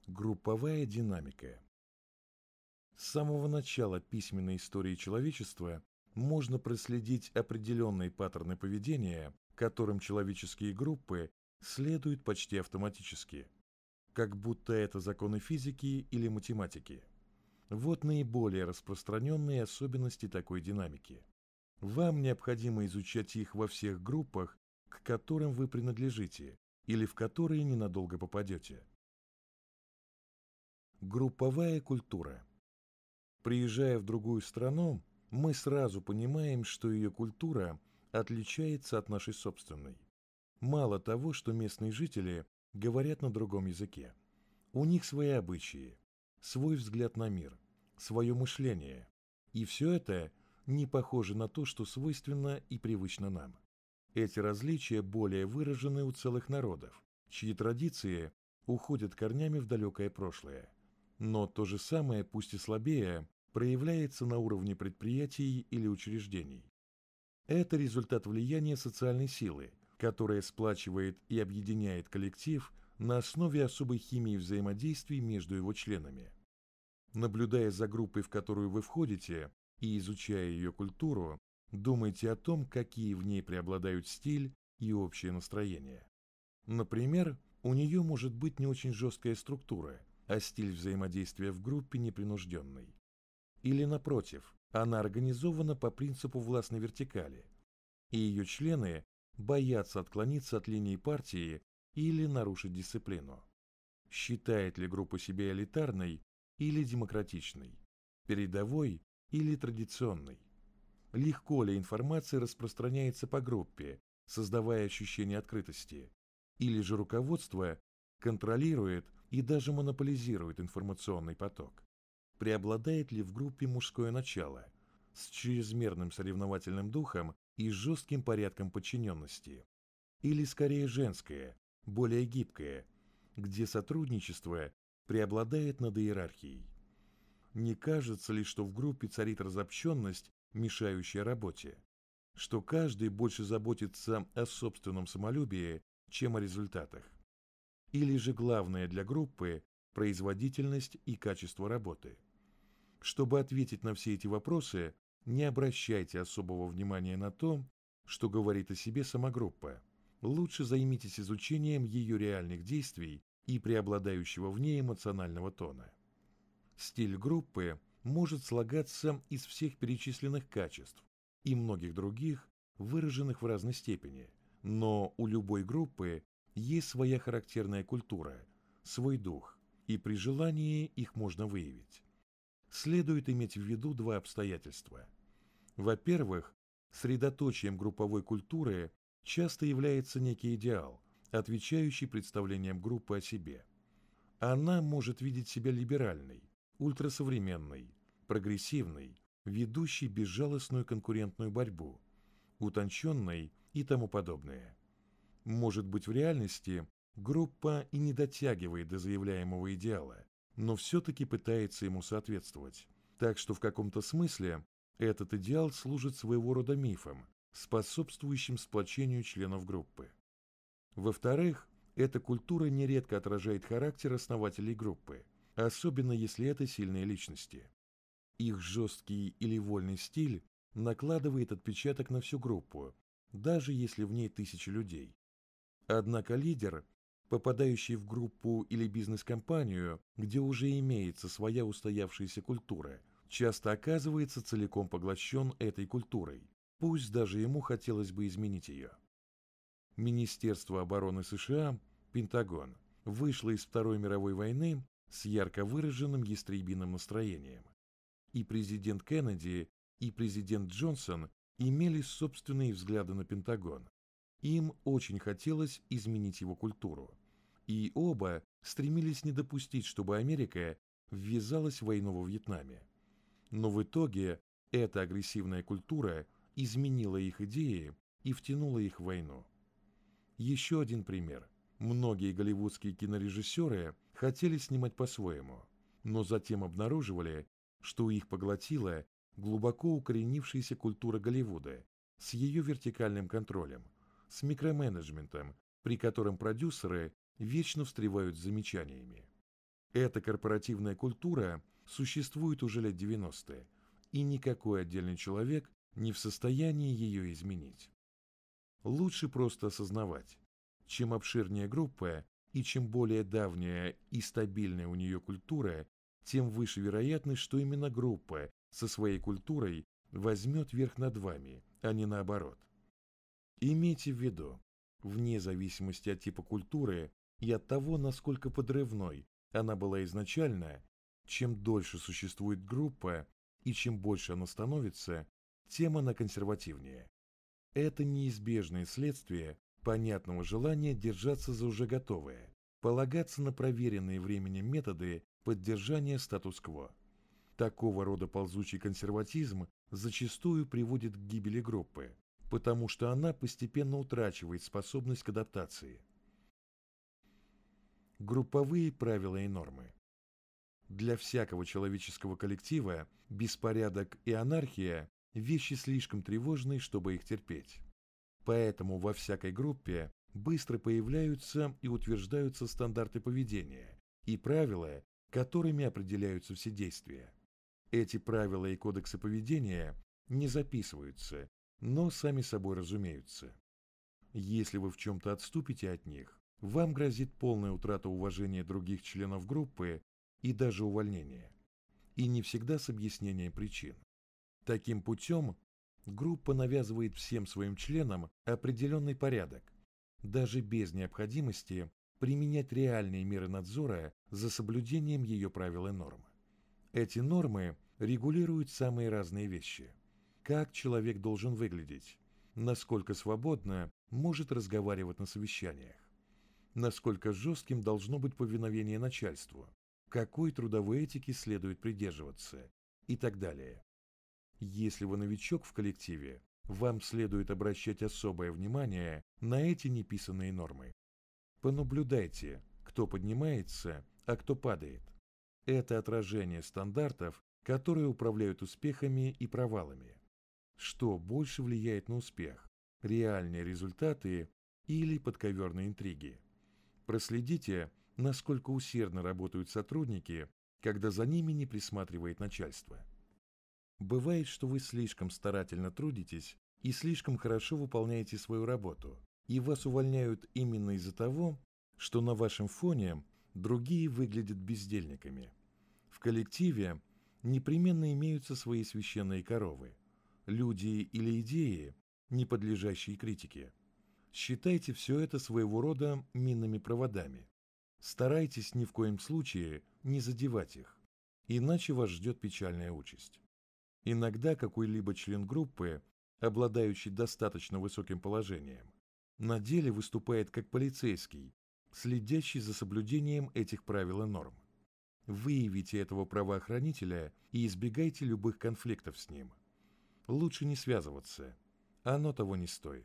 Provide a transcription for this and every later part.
Групповая динамика. С самого начала письменной истории человечества можно проследить определенные паттерны поведения, которым человеческие группы следуют почти автоматически, как будто это законы физики или математики. Вот наиболее распространенные особенности такой динамики. Вам необходимо изучать их во всех группах, к которым вы принадлежите или в которые ненадолго попадете. Групповая культура. Приезжая в другую страну, мы сразу понимаем, что ее культура отличается от нашей собственной. Мало того, что местные жители говорят на другом языке. У них свои обычаи, свой взгляд на мир, свое мышление. И все это не похоже на то, что свойственно и привычно нам. Эти различия более выражены у целых народов, чьи традиции уходят корнями в далекое прошлое. Но то же самое, пусть и слабее, проявляется на уровне предприятий или учреждений. Это результат влияния социальной силы, которая сплачивает и объединяет коллектив на основе особой химии взаимодействий между его членами. Наблюдая за группой, в которую вы входите, и изучая ее культуру, думайте о том, какие в ней преобладают стиль и общее настроение. Например, у нее может быть не очень жесткая структура, а стиль взаимодействия в группе непринужденный. Или, напротив, она организована по принципу властной вертикали, и ее члены боятся отклониться от линии партии или нарушить дисциплину. Считает ли группа себя элитарной или демократичной, передовой или традиционной? Легко ли информация распространяется по группе, создавая ощущение открытости, или же руководство контролирует и даже монополизирует информационный поток? Преобладает ли в группе мужское начало с чрезмерным соревновательным духом и жестким порядком подчиненности? Или скорее женское, более гибкое, где сотрудничество преобладает над иерархией? Не кажется ли, что в группе царит разобщенность, мешающая работе? Что каждый больше заботится о собственном самолюбии, чем о результатах? Или же главное для группы – производительность и качество работы? Чтобы ответить на все эти вопросы, не обращайте особого внимания на то, что говорит о себе сама группа. Лучше займитесь изучением ее реальных действий и преобладающего в ней эмоционального тона. Стиль группы может слагаться из всех перечисленных качеств и многих других, выраженных в разной степени, но у любой группы есть своя характерная культура, свой дух, и при желании их можно выявить. Следует иметь в виду два обстоятельства. Во-первых, средоточием групповой культуры часто является некий идеал, отвечающий представлениям группы о себе. Она может видеть себя либеральной, ультрасовременной, прогрессивной, ведущей безжалостную конкурентную борьбу, утонченной и тому подобное. Может быть, в реальности группа и не дотягивает до заявляемого идеала, но все-таки пытается ему соответствовать. Так что в каком-то смысле этот идеал служит своего рода мифом, способствующим сплочению членов группы. Во-вторых, эта культура нередко отражает характер основателей группы, особенно если это сильные личности. Их жесткий или вольный стиль накладывает отпечаток на всю группу, даже если в ней тысячи людей. Однако лидер, попадающий в группу или бизнес-компанию, где уже имеется своя устоявшаяся культура, часто оказывается целиком поглощен этой культурой, пусть даже ему хотелось бы изменить ее. Министерство обороны США, Пентагон, вышло из Второй мировой войны с ярко выраженным ястребиным настроением. И президент Кеннеди, и президент Джонсон имели собственные взгляды на Пентагон. Им очень хотелось изменить его культуру. И оба стремились не допустить, чтобы Америка ввязалась в войну во Вьетнаме. Но в итоге эта агрессивная культура изменила их идеи и втянула их в войну. Еще один пример. Многие голливудские кинорежиссеры хотели снимать по-своему, но затем обнаруживали, что их поглотила глубоко укоренившаяся культура Голливуда с ее вертикальным контролем, с микроменеджментом, при котором продюсеры вечно встревают с замечаниями. Эта корпоративная культура существует уже лет 90, и никакой отдельный человек не в состоянии ее изменить. Лучше просто осознавать, чем обширнее группа и чем более давняя и стабильная у нее культура, тем выше вероятность, что именно группа со своей культурой возьмет верх над вами, а не наоборот. Имейте в виду, вне зависимости от типа культуры и от того, насколько подрывной она была изначально, чем дольше существует группа и чем больше она становится, тем она консервативнее. Это неизбежное следствие понятного желания держаться за уже готовое, полагаться на проверенные временем методы поддержания статус-кво. Такого рода ползучий консерватизм зачастую приводит к гибели группы, потому что она постепенно утрачивает способность к адаптации. Групповые правила и нормы. Для всякого человеческого коллектива беспорядок и анархия – вещи слишком тревожные, чтобы их терпеть. Поэтому во всякой группе быстро появляются и утверждаются стандарты поведения и правила, которыми определяются все действия. Эти правила и кодексы поведения не записываются, но сами собой разумеются. Если вы в чем-то отступите от них, вам грозит полная утрата уважения других членов группы и даже увольнение. И не всегда с объяснением причин. Таким путем группа навязывает всем своим членам определенный порядок, даже без необходимости применять реальные меры надзора за соблюдением ее правил и норм. Эти нормы регулируют самые разные вещи. Как человек должен выглядеть, насколько свободно может разговаривать на совещаниях, насколько жестким должно быть повиновение начальству, какой трудовой этики следует придерживаться и так далее. Если вы новичок в коллективе, вам следует обращать особое внимание на эти неписанные нормы. Понаблюдайте, кто поднимается, а кто падает. Это отражение стандартов, которые управляют успехами и провалами. Что больше влияет на успех? Реальные результаты или подковерные интриги? Проследите, насколько усердно работают сотрудники, когда за ними не присматривает начальство. Бывает, что вы слишком старательно трудитесь и слишком хорошо выполняете свою работу, и вас увольняют именно из-за того, что на вашем фоне другие выглядят бездельниками. В коллективе непременно имеются свои священные коровы, люди или идеи, не подлежащие критике. Считайте все это своего рода минными проводами. Старайтесь ни в коем случае не задевать их, иначе вас ждет печальная участь. Иногда какой-либо член группы, обладающий достаточно высоким положением, на деле выступает как полицейский, следящий за соблюдением этих правил и норм. Выявите этого правоохранителя и избегайте любых конфликтов с ним. Лучше не связываться, оно того не стоит.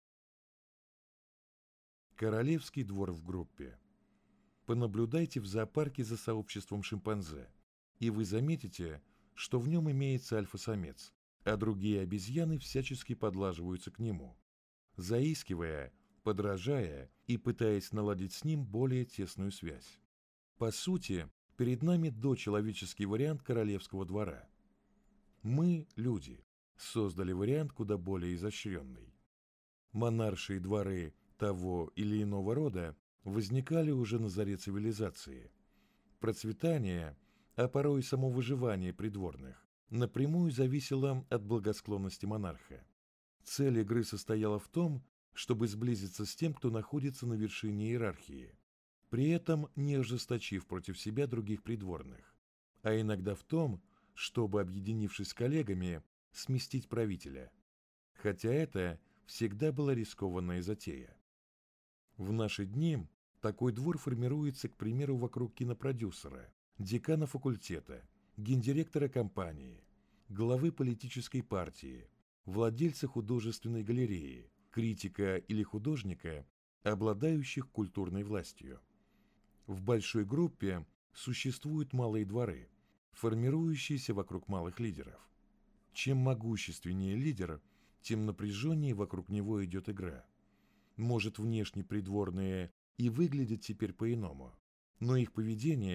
Королевский двор в группе. Понаблюдайте в зоопарке за сообществом шимпанзе, и вы заметите, что в нем имеется альфа-самец, а другие обезьяны всячески подлаживаются к нему, заискивая, подражая и пытаясь наладить с ним более тесную связь. По сути, перед нами дочеловеческий вариант королевского двора. Мы, люди, создали вариант куда более изощренный. Монаршие дворы того или иного рода возникали уже на заре цивилизации. Процветание, а порой и само выживание придворных, напрямую зависело от благосклонности монарха. Цель игры состояла в том, чтобы сблизиться с тем, кто находится на вершине иерархии, при этом не ожесточив против себя других придворных, а иногда в том, чтобы, объединившись с коллегами, сместить правителя. Хотя это всегда была рискованная затея. В наши дни такой двор формируется, к примеру, вокруг кинопродюсера, декана факультета, гендиректора компании, главы политической партии, владельца художественной галереи, критика или художника, обладающих культурной властью. В большой группе существуют малые дворы, формирующиеся вокруг малых лидеров. Чем могущественнее лидер, тем напряженнее вокруг него идет игра. Может, внешне придворные и выглядят теперь по-иному, но их поведение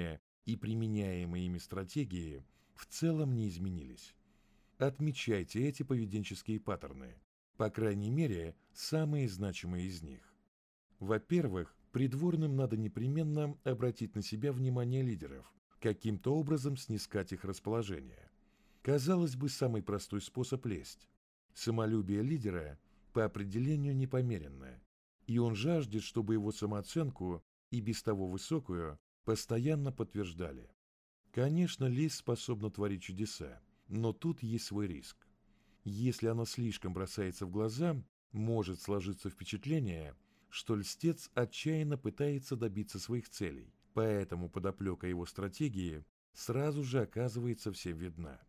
и применяемые ими стратегии в целом не изменились. Отмечайте эти поведенческие паттерны, по крайней мере, самые значимые из них. Во-первых, придворным надо непременно обратить на себя внимание лидеров, каким-то образом снискать их расположение. Казалось бы, самый простой способ лесть. Самолюбие лидера по определению непомеренное, и он жаждет, чтобы его самооценку, и без того высокую, постоянно подтверждали. Конечно, лесть способна творить чудеса, но тут есть свой риск. Если она слишком бросается в глаза, может сложиться впечатление, что льстец отчаянно пытается добиться своих целей, поэтому подоплека его стратегии сразу же оказывается всем видна.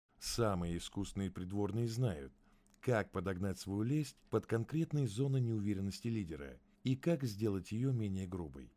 Самые искусные придворные знают, как подогнать свою лесть под конкретные зоны неуверенности лидера и как сделать ее менее грубой.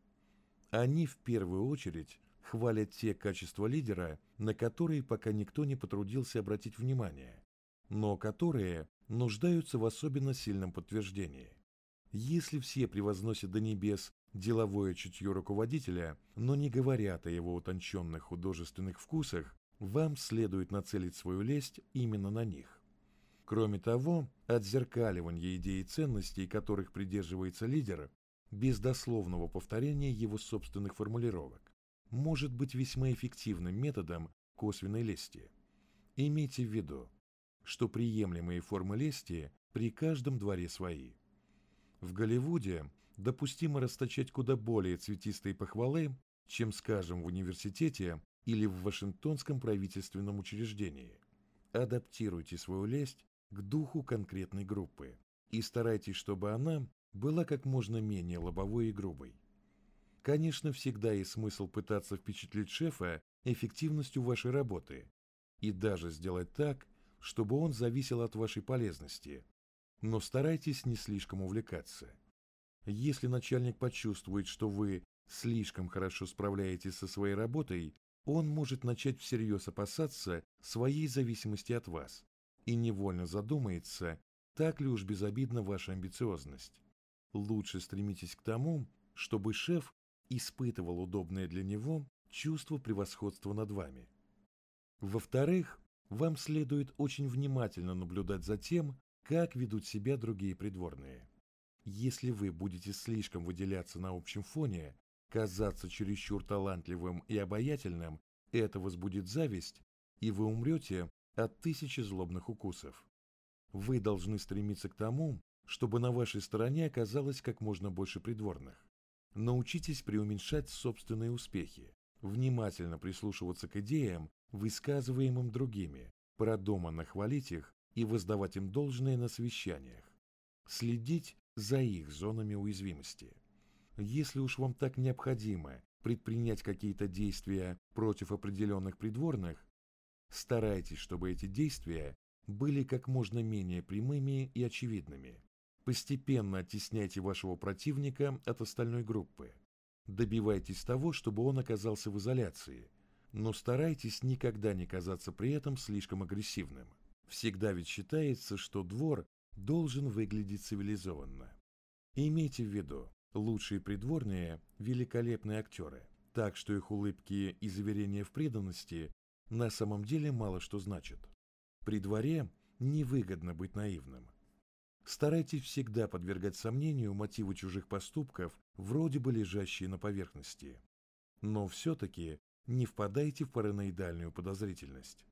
Они в первую очередь хвалят те качества лидера, на которые пока никто не потрудился обратить внимание, но которые нуждаются в особенно сильном подтверждении. Если все превозносят до небес деловое чутье руководителя, но не говорят о его утонченных художественных вкусах, вам следует нацелить свою лесть именно на них. Кроме того, отзеркаливание идей и ценностей, которых придерживается лидер, без дословного повторения его собственных формулировок, может быть весьма эффективным методом косвенной лести. Имейте в виду, что приемлемые формы лести при каждом дворе свои. В Голливуде допустимо расточать куда более цветистые похвалы, чем, скажем, в университете или в Вашингтонском правительственном учреждении. Адаптируйте свою лесть к духу конкретной группы и старайтесь, чтобы она была как можно менее лобовой и грубой. Конечно, всегда есть смысл пытаться впечатлить шефа эффективностью вашей работы и даже сделать так, чтобы он зависел от вашей полезности, но старайтесь не слишком увлекаться. Если начальник почувствует, что вы слишком хорошо справляетесь со своей работой, он может начать всерьез опасаться своей зависимости от вас и невольно задумается, так ли уж безобидна ваша амбициозность. Лучше стремитесь к тому, чтобы шеф испытывал удобное для него чувство превосходства над вами. Во-вторых, вам следует очень внимательно наблюдать за тем, как ведут себя другие придворные. Если вы будете слишком выделяться на общем фоне, казаться чересчур талантливым и обаятельным, это возбудит зависть, и вы умрете от 1000 злобных укусов. Вы должны стремиться к тому, чтобы на вашей стороне оказалось как можно больше придворных. Научитесь преуменьшать собственные успехи, внимательно прислушиваться к идеям, высказываемым другими, продуманно хвалить их и воздавать им должное на совещаниях. Следить за их зонами уязвимости. Если уж вам так необходимо предпринять какие-то действия против определенных придворных, старайтесь, чтобы эти действия были как можно менее прямыми и очевидными. Постепенно оттесняйте вашего противника от остальной группы. Добивайтесь того, чтобы он оказался в изоляции, но старайтесь никогда не казаться при этом слишком агрессивным. Всегда ведь считается, что двор должен выглядеть цивилизованно. Имейте в виду, лучшие придворные – великолепные актеры, так что их улыбки и заверения в преданности на самом деле мало что значат. При дворе невыгодно быть наивным. Старайтесь всегда подвергать сомнению мотивы чужих поступков, вроде бы лежащие на поверхности. Но все-таки не впадайте в параноидальную подозрительность.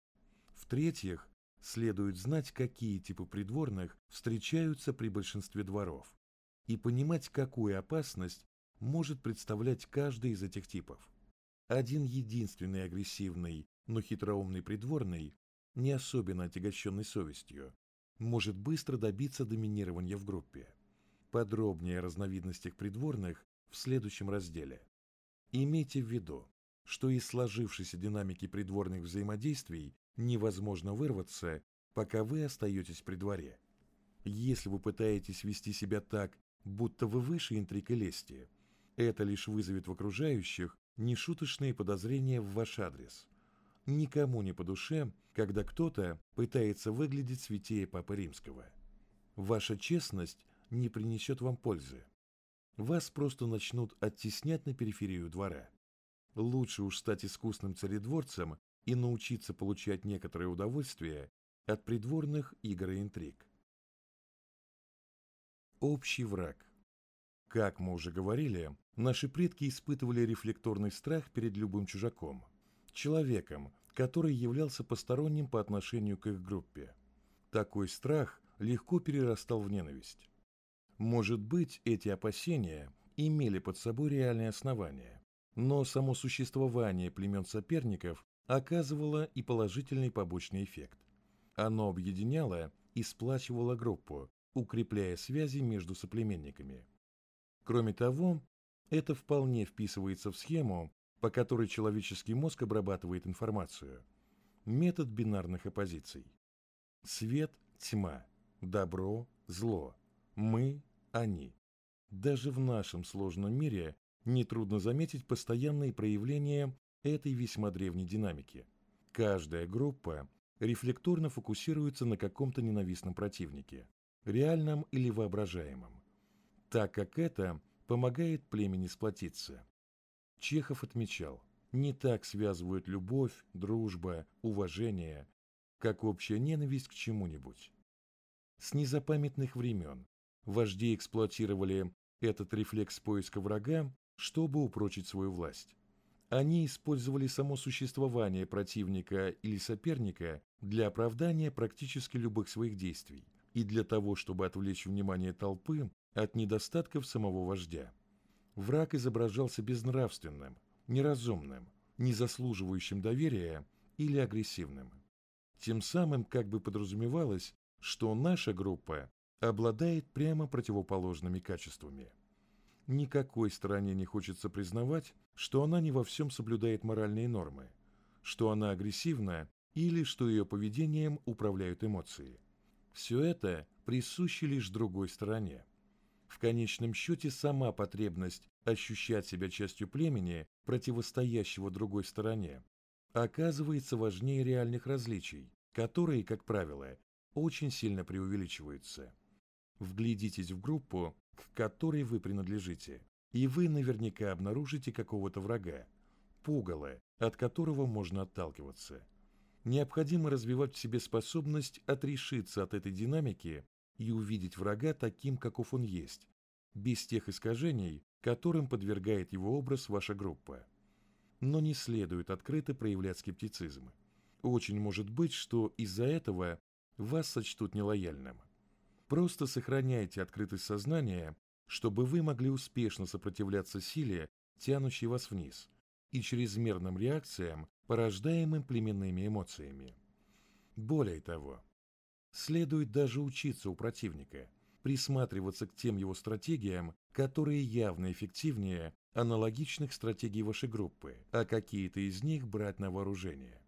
В-третьих, следует знать, какие типы придворных встречаются при большинстве дворов, и понимать, какую опасность может представлять каждый из этих типов. Один единственный агрессивный, но хитроумный придворный, не особенно отягощенный совестью, может быстро добиться доминирования в группе. Подробнее о разновидностях придворных в следующем разделе. Имейте в виду, что из сложившейся динамики придворных взаимодействий невозможно вырваться, пока вы остаетесь при дворе. Если вы пытаетесь вести себя так, будто вы выше интриг и лести, это лишь вызовет в окружающих нешуточные подозрения в ваш адрес. Никому не по душе, когда кто-то пытается выглядеть святее Папы Римского. Ваша честность не принесет вам пользы. Вас просто начнут оттеснять на периферию двора. Лучше уж стать искусным царедворцем и научиться получать некоторое удовольствие от придворных игр и интриг. Общий враг. Как мы уже говорили, наши предки испытывали рефлекторный страх перед любым чужаком, человеком, который являлся посторонним по отношению к их группе. Такой страх легко перерастал в ненависть. Может быть, эти опасения имели под собой реальные основания, но само существование племен соперников оказывало и положительный побочный эффект. Оно объединяло и сплачивало группу, укрепляя связи между соплеменниками. Кроме того, это вполне вписывается в схему, по которой человеческий мозг обрабатывает информацию. Метод бинарных оппозиций. Свет, тьма, добро, зло, мы, они. Даже в нашем сложном мире нетрудно заметить постоянные проявления этой весьма древней динамики. Каждая группа рефлекторно фокусируется на каком-то ненавистном противнике, реальном или воображаемом, так как это помогает племени сплотиться. Чехов отмечал, не так связывают любовь, дружба, уважение, как общая ненависть к чему-нибудь. С незапамятных времен вожди эксплуатировали этот рефлекс поиска врага, чтобы упрочить свою власть. Они использовали само существование противника или соперника для оправдания практически любых своих действий и для того, чтобы отвлечь внимание толпы от недостатков самого вождя. Враг изображался безнравственным, неразумным, не заслуживающим доверия или агрессивным. Тем самым как бы подразумевалось, что наша группа обладает прямо противоположными качествами. Никакой стороне не хочется признавать, что она не во всем соблюдает моральные нормы, что она агрессивна или что ее поведением управляют эмоции. Все это присуще лишь другой стороне. В конечном счете сама потребность ощущать себя частью племени, противостоящего другой стороне, оказывается важнее реальных различий, которые, как правило, очень сильно преувеличиваются. Вглядитесь в группу, к которой вы принадлежите, и вы наверняка обнаружите какого-то врага, пугало, от которого можно отталкиваться. Необходимо развивать в себе способность отрешиться от этой динамики и увидеть врага таким, каков он есть, без тех искажений, которым подвергает его образ ваша группа. Но не следует открыто проявлять скептицизм. Очень может быть, что из-за этого вас сочтут нелояльным. Просто сохраняйте открытость сознания, чтобы вы могли успешно сопротивляться силе, тянущей вас вниз, и чрезмерным реакциям, порождаемым племенными эмоциями. Более того, следует даже учиться у противника, присматриваться к тем его стратегиям, которые явно эффективнее аналогичных стратегий вашей группы, а какие-то из них брать на вооружение.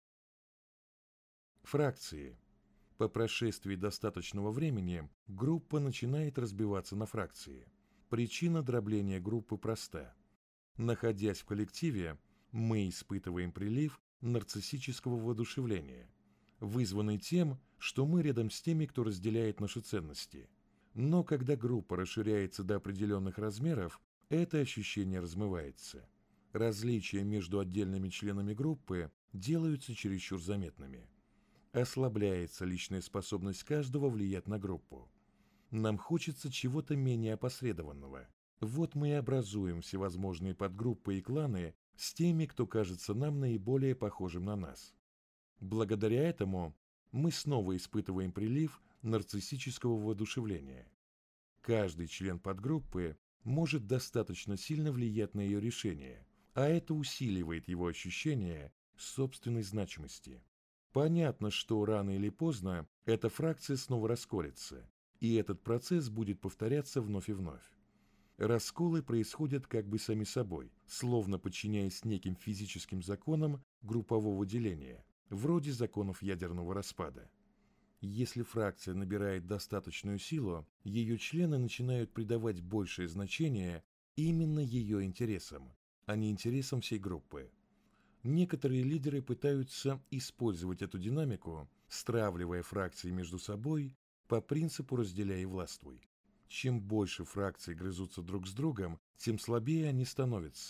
Фракции. По прошествии достаточного времени группа начинает разбиваться на фракции. Причина дробления группы проста. Находясь в коллективе, мы испытываем прилив нарциссического воодушевления, вызванный тем, что мы рядом с теми, кто разделяет наши ценности. Но когда группа расширяется до определенных размеров, это ощущение размывается. Различия между отдельными членами группы делаются чересчур заметными. Ослабляется личная способность каждого влиять на группу. Нам хочется чего-то менее опосредованного. Вот мы и образуем всевозможные подгруппы и кланы с теми, кто кажется нам наиболее похожим на нас. Благодаря этому мы снова испытываем прилив нарциссического воодушевления. Каждый член подгруппы может достаточно сильно влиять на ее решение, а это усиливает его ощущение собственной значимости. Понятно, что рано или поздно эта фракция снова расколется, и этот процесс будет повторяться вновь и вновь. Расколы происходят как бы сами собой, словно подчиняясь неким физическим законам группового деления, вроде законов ядерного распада. Если фракция набирает достаточную силу, ее члены начинают придавать большее значение именно ее интересам, а не интересам всей группы. Некоторые лидеры пытаются использовать эту динамику, стравливая фракции между собой по принципу «разделяй и властвуй». Чем больше фракций грызутся друг с другом, тем слабее они становятся,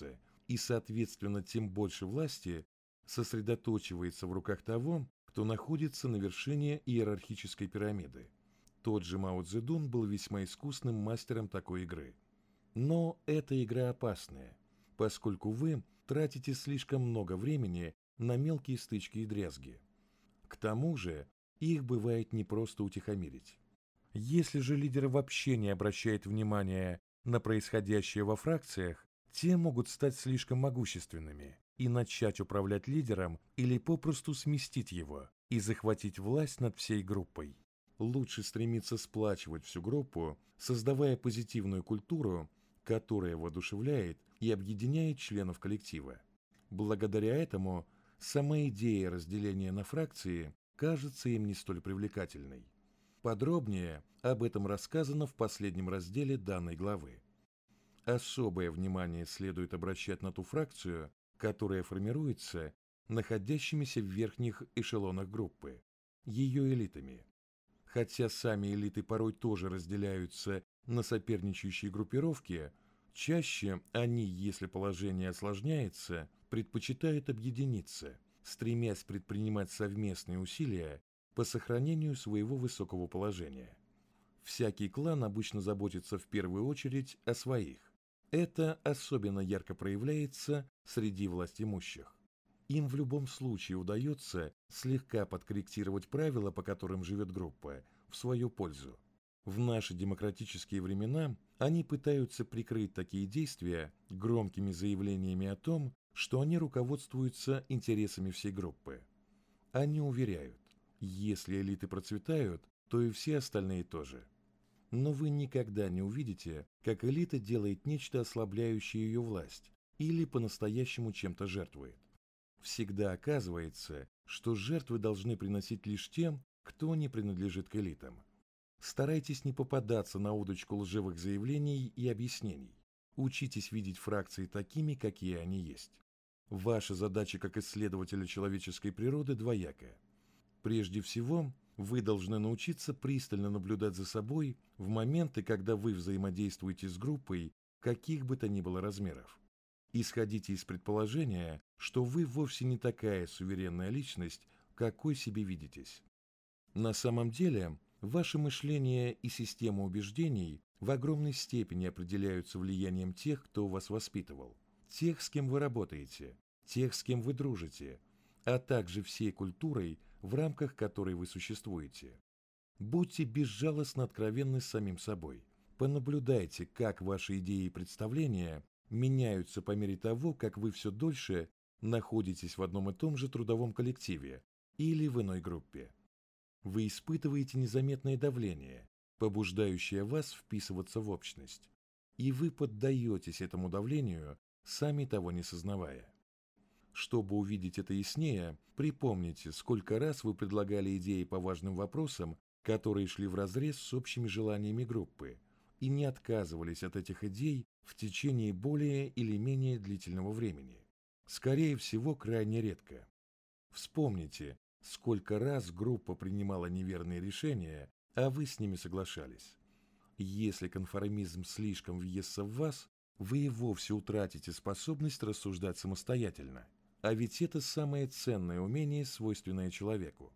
и, соответственно, тем больше власти сосредоточивается в руках того, кто находится на вершине иерархической пирамиды. Тот же Мао Цзэдун был весьма искусным мастером такой игры. Но эта игра опасная, поскольку вы тратите слишком много времени на мелкие стычки и дрязги. К тому же их бывает непросто утихомирить. Если же лидер вообще не обращает внимания на происходящее во фракциях, те могут стать слишком могущественными и начать управлять лидером или попросту сместить его и захватить власть над всей группой. Лучше стремиться сплачивать всю группу, создавая позитивную культуру, которая воодушевляет и объединяет членов коллектива. Благодаря этому сама идея разделения на фракции кажется им не столь привлекательной. Подробнее об этом рассказано в последнем разделе данной главы. Особое внимание следует обращать на ту фракцию, которая формируется находящимися в верхних эшелонах группы, ее элитами. Хотя сами элиты порой тоже разделяются на соперничающие группировки, чаще они, если положение осложняется, предпочитают объединиться, стремясь предпринимать совместные усилия по сохранению своего высокого положения. Всякий клан обычно заботится в первую очередь о своих. Это особенно ярко проявляется среди властимущих. Им в любом случае удается слегка подкорректировать правила, по которым живет группа, в свою пользу. В наши демократические времена они пытаются прикрыть такие действия громкими заявлениями о том, что они руководствуются интересами всей группы. Они уверяют, если элиты процветают, то и все остальные тоже. Но вы никогда не увидите, как элита делает нечто, ослабляющее ее власть, или по-настоящему чем-то жертвует. Всегда оказывается, что жертвы должны приносить лишь тем, кто не принадлежит к элитам. Старайтесь не попадаться на удочку лживых заявлений и объяснений. Учитесь видеть фракции такими, какие они есть. Ваша задача как исследователя человеческой природы двояка. Прежде всего, вы должны научиться пристально наблюдать за собой в моменты, когда вы взаимодействуете с группой каких бы то ни было размеров. Исходите из предположения, что вы вовсе не такая суверенная личность, какой себе видитесь. На самом деле, ваше мышление и система убеждений в огромной степени определяются влиянием тех, кто вас воспитывал, тех, с кем вы работаете, тех, с кем вы дружите, а также всей культурой, в рамках которой вы существуете. Будьте безжалостно откровенны с самим собой. Понаблюдайте, как ваши идеи и представления меняются по мере того, как вы все дольше находитесь в одном и том же трудовом коллективе или в иной группе. Вы испытываете незаметное давление, побуждающее вас вписываться в общность, и вы поддаетесь этому давлению, сами того не сознавая. Чтобы увидеть это яснее, припомните, сколько раз вы предлагали идеи по важным вопросам, которые шли вразрез с общими желаниями группы, и не отказывались от этих идей в течение более или менее длительного времени. Скорее всего, крайне редко. Вспомните, сколько раз группа принимала неверные решения, а вы с ними соглашались. Если конформизм слишком въестся в вас, вы и вовсе утратите способность рассуждать самостоятельно. А ведь это самое ценное умение, свойственное человеку.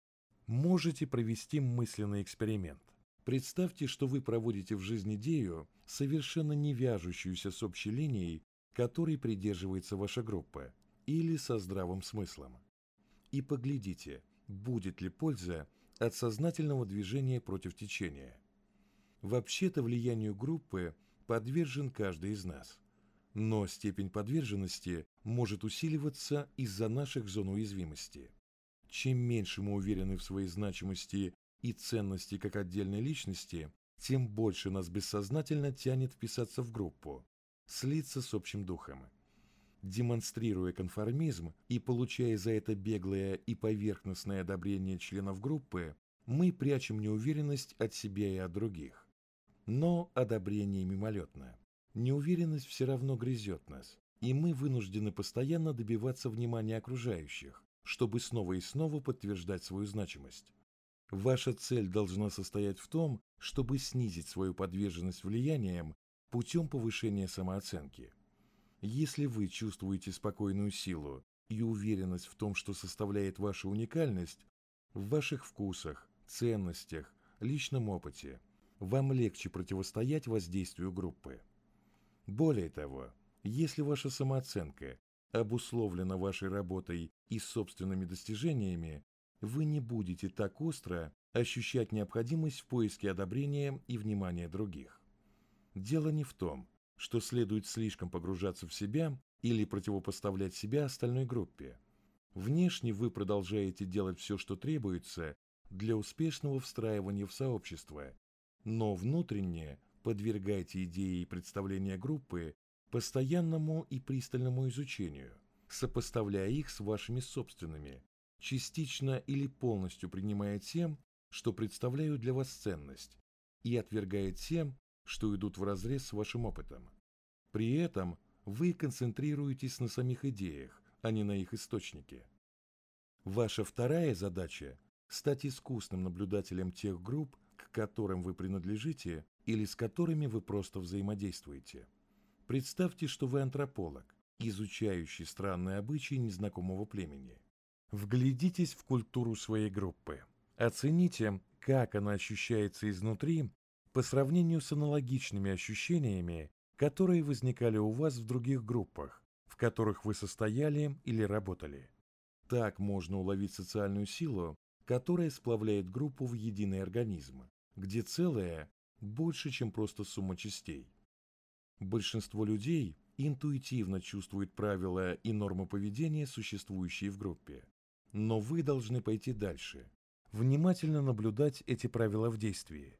Можете провести мысленный эксперимент. Представьте, что вы проводите в жизнь идею, совершенно не вяжущуюся с общей линией, которой придерживается ваша группа, или со здравым смыслом. И поглядите, будет ли польза от сознательного движения против течения. Вообще-то влиянию группы подвержен каждый из нас. Но степень подверженности может усиливаться из-за наших зон уязвимости. Чем меньше мы уверены в своей значимости и ценности как отдельной личности, тем больше нас бессознательно тянет вписаться в группу, слиться с общим духом. Демонстрируя конформизм и получая за это беглое и поверхностное одобрение членов группы, мы прячем неуверенность от себя и от других. Но одобрение мимолетно. Неуверенность все равно грызет нас, и мы вынуждены постоянно добиваться внимания окружающих, чтобы снова и снова подтверждать свою значимость. Ваша цель должна состоять в том, чтобы снизить свою подверженность влияниям путем повышения самооценки. Если вы чувствуете спокойную силу и уверенность в том, что составляет вашу уникальность, в ваших вкусах, ценностях, личном опыте, вам легче противостоять воздействию группы. Более того, если ваша самооценка обусловлена вашей работой и собственными достижениями, вы не будете так остро ощущать необходимость в поиске одобрения и внимания других. Дело не в том, что следует слишком погружаться в себя или противопоставлять себя остальной группе. Внешне вы продолжаете делать все, что требуется для успешного встраивания в сообщество, но внутренне подвергайте идеи и представления группы постоянному и пристальному изучению, сопоставляя их с вашими собственными, частично или полностью принимая тем, что представляют для вас ценность, и отвергая тем, что идут вразрез с вашим опытом. При этом вы концентрируетесь на самих идеях, а не на их источнике. Ваша вторая задача – стать искусным наблюдателем тех групп, к которым вы принадлежите или с которыми вы просто взаимодействуете. Представьте, что вы антрополог, изучающий странные обычаи незнакомого племени. Вглядитесь в культуру своей группы. Оцените, как она ощущается изнутри по сравнению с аналогичными ощущениями, которые возникали у вас в других группах, в которых вы состояли или работали. Так можно уловить социальную силу, которая сплавляет группу в единый организм, где целое больше, чем просто сумма частей. Большинство людей интуитивно чувствует правила и нормы поведения, существующие в группе. Но вы должны пойти дальше, внимательно наблюдать эти правила в действии,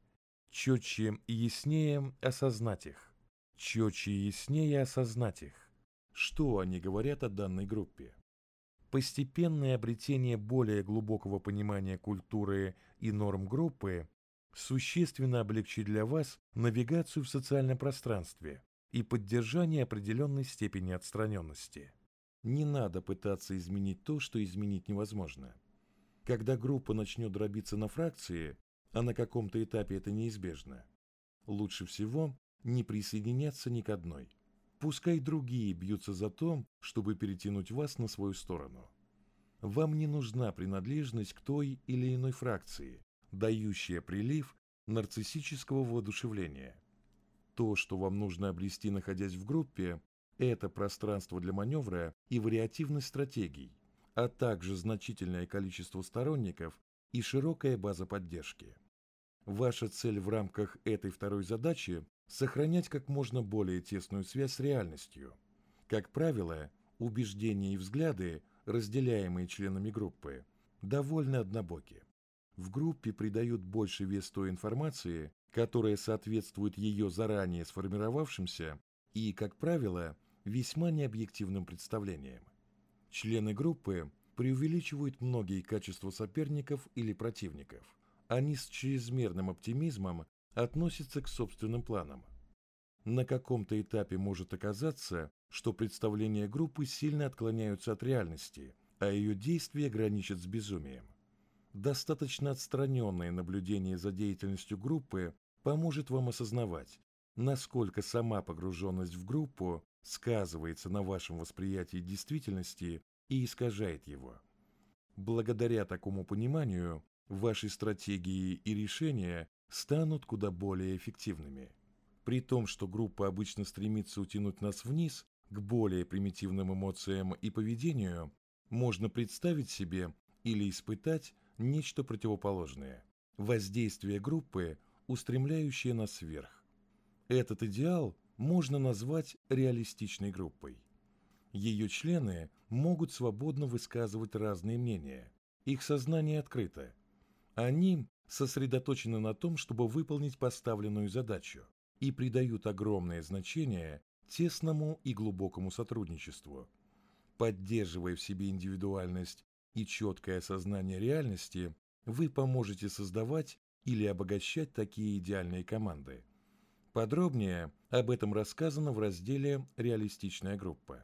четче и яснее осознать их. Четче и яснее осознать их. Что они говорят о данной группе? Постепенное обретение более глубокого понимания культуры и норм группы существенно облегчит для вас навигацию в социальном пространстве и поддержание определенной степени отстраненности. Не надо пытаться изменить то, что изменить невозможно. Когда группа начнет дробиться на фракции, а на каком-то этапе это неизбежно, лучше всего не присоединяться ни к одной. Пускай другие бьются за то, чтобы перетянуть вас на свою сторону. Вам не нужна принадлежность к той или иной фракции, дающая прилив нарциссического воодушевления. То, что вам нужно обрести, находясь в группе, это пространство для маневра и вариативность стратегий, а также значительное количество сторонников и широкая база поддержки. Ваша цель в рамках этой второй задачи – сохранять как можно более тесную связь с реальностью. Как правило, убеждения и взгляды, разделяемые членами группы, довольно однобоки. В группе придают больше вес той информации, которая соответствует ее заранее сформировавшимся и, как правило, весьма необъективным представлениям. Члены группы преувеличивают многие качества соперников или противников. Они с чрезмерным оптимизмом относятся к собственным планам. На каком-то этапе может оказаться, что представления группы сильно отклоняются от реальности, а ее действия граничат с безумием. Достаточно отстраненное наблюдение за деятельностью группы поможет вам осознавать, насколько сама погруженность в группу сказывается на вашем восприятии действительности и искажает его. Благодаря такому пониманию ваши стратегии и решения станут куда более эффективными. При том, что группа обычно стремится утянуть нас вниз, к более примитивным эмоциям и поведению, можно представить себе или испытать нечто противоположное – воздействие группы, устремляющее нас вверх. Этот идеал можно назвать реалистичной группой. Ее члены могут свободно высказывать разные мнения, их сознание открыто. Они сосредоточены на том, чтобы выполнить поставленную задачу, и придают огромное значение тесному и глубокому сотрудничеству. Поддерживая в себе индивидуальность и четкое осознание реальности, вы поможете создавать или обогащать такие идеальные команды. Подробнее об этом рассказано в разделе «Реалистичная группа».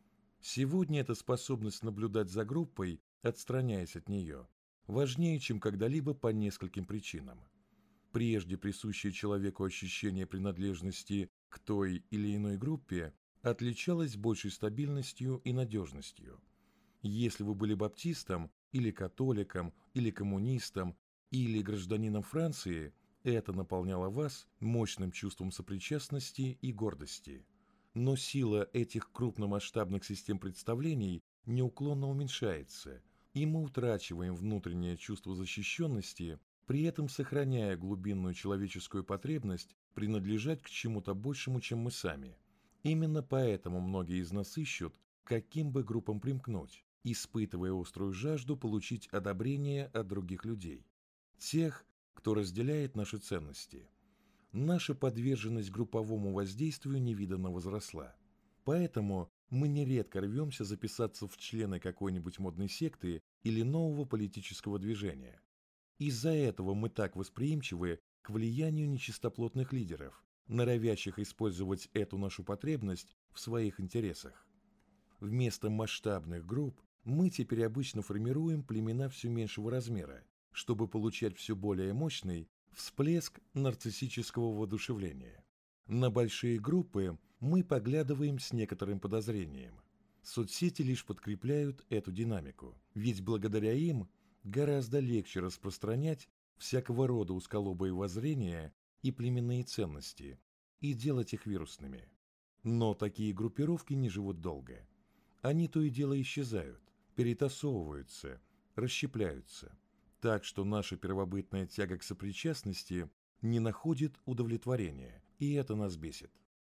Сегодня эта способность наблюдать за группой, отстраняясь от нее, важнее, чем когда-либо по нескольким причинам. Прежде присущее человеку ощущение принадлежности к той или иной группе отличалась большей стабильностью и надежностью. Если вы были баптистом, или католиком, или коммунистом, или гражданином Франции, это наполняло вас мощным чувством сопричастности и гордости. Но сила этих крупномасштабных систем представлений неуклонно уменьшается, и мы утрачиваем внутреннее чувство защищенности, при этом сохраняя глубинную человеческую потребность принадлежать к чему-то большему, чем мы сами. Именно поэтому многие из нас ищут, к каким бы группам примкнуть, испытывая острую жажду получить одобрение от других людей, тех, кто разделяет наши ценности. Наша подверженность групповому воздействию невиданно возросла. Поэтому мы нередко рвемся записаться в члены какой-нибудь модной секты или нового политического движения. Из-за этого мы так восприимчивы к влиянию нечистоплотных лидеров, норовящих использовать эту нашу потребность в своих интересах. Вместо масштабных групп мы теперь обычно формируем племена все меньшего размера, чтобы получать все более мощный всплеск нарциссического воодушевления. На большие группы мы поглядываем с некоторым подозрением. Соцсети лишь подкрепляют эту динамику, ведь благодаря им гораздо легче распространять всякого рода узколобые воззрения и племенные ценности и делать их вирусными. Но такие группировки не живут долго. Они то и дело исчезают, перетасовываются, расщепляются. Так что наша первобытная тяга к сопричастности не находит удовлетворения, и это нас бесит.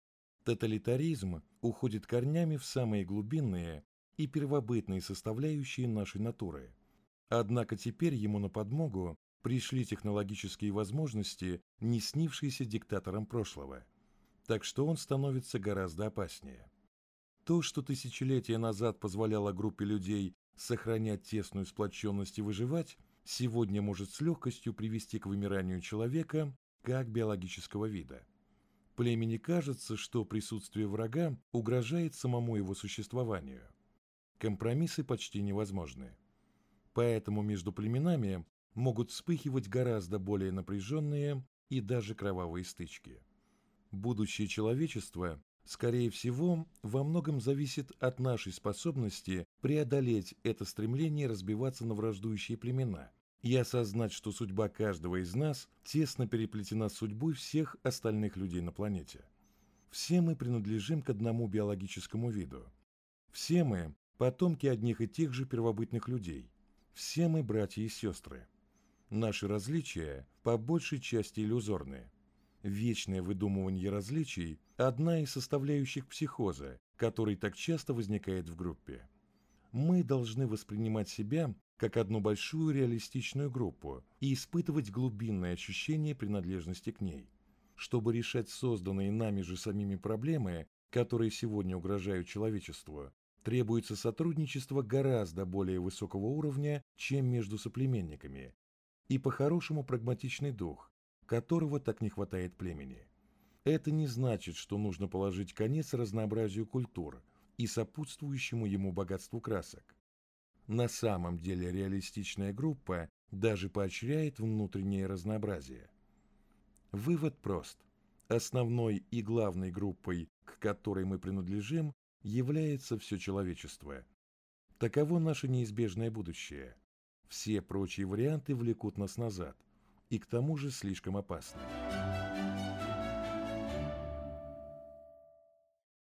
Тоталитаризм уходит корнями в самые глубинные и первобытные составляющие нашей натуры. Однако теперь ему на подмогу пришли технологические возможности, не снившиеся диктаторам прошлого. Так что он становится гораздо опаснее. То, что тысячелетия назад позволяло группе людей сохранять тесную сплоченность и выживать, сегодня может с легкостью привести к вымиранию человека как биологического вида. Племени кажется, что присутствие врага угрожает самому его существованию. Компромиссы почти невозможны. Поэтому между племенами могут вспыхивать гораздо более напряженные и даже кровавые стычки. Будущее человечества, скорее всего, во многом зависит от нашей способности преодолеть это стремление разбиваться на враждующие племена и осознать, что судьба каждого из нас тесно переплетена с судьбой всех остальных людей на планете. Все мы принадлежим к одному биологическому виду. Все мы – потомки одних и тех же первобытных людей. Все мы братья и сестры. Наши различия по большей части иллюзорны. Вечное выдумывание различий – одна из составляющих психоза, который так часто возникает в группе. Мы должны воспринимать себя как одну большую реалистичную группу и испытывать глубинное ощущение принадлежности к ней. Чтобы решать созданные нами же самими проблемы, которые сегодня угрожают человечеству, требуется сотрудничество гораздо более высокого уровня, чем между соплеменниками, и по-хорошему прагматичный дух, которого так не хватает племени. Это не значит, что нужно положить конец разнообразию культур и сопутствующему ему богатству красок. На самом деле реалистичная группа даже поощряет внутреннее разнообразие. Вывод прост. Основной и главной группой, к которой мы принадлежим, является все человечество. Таково наше неизбежное будущее. Все прочие варианты влекут нас назад, и к тому же слишком опасны.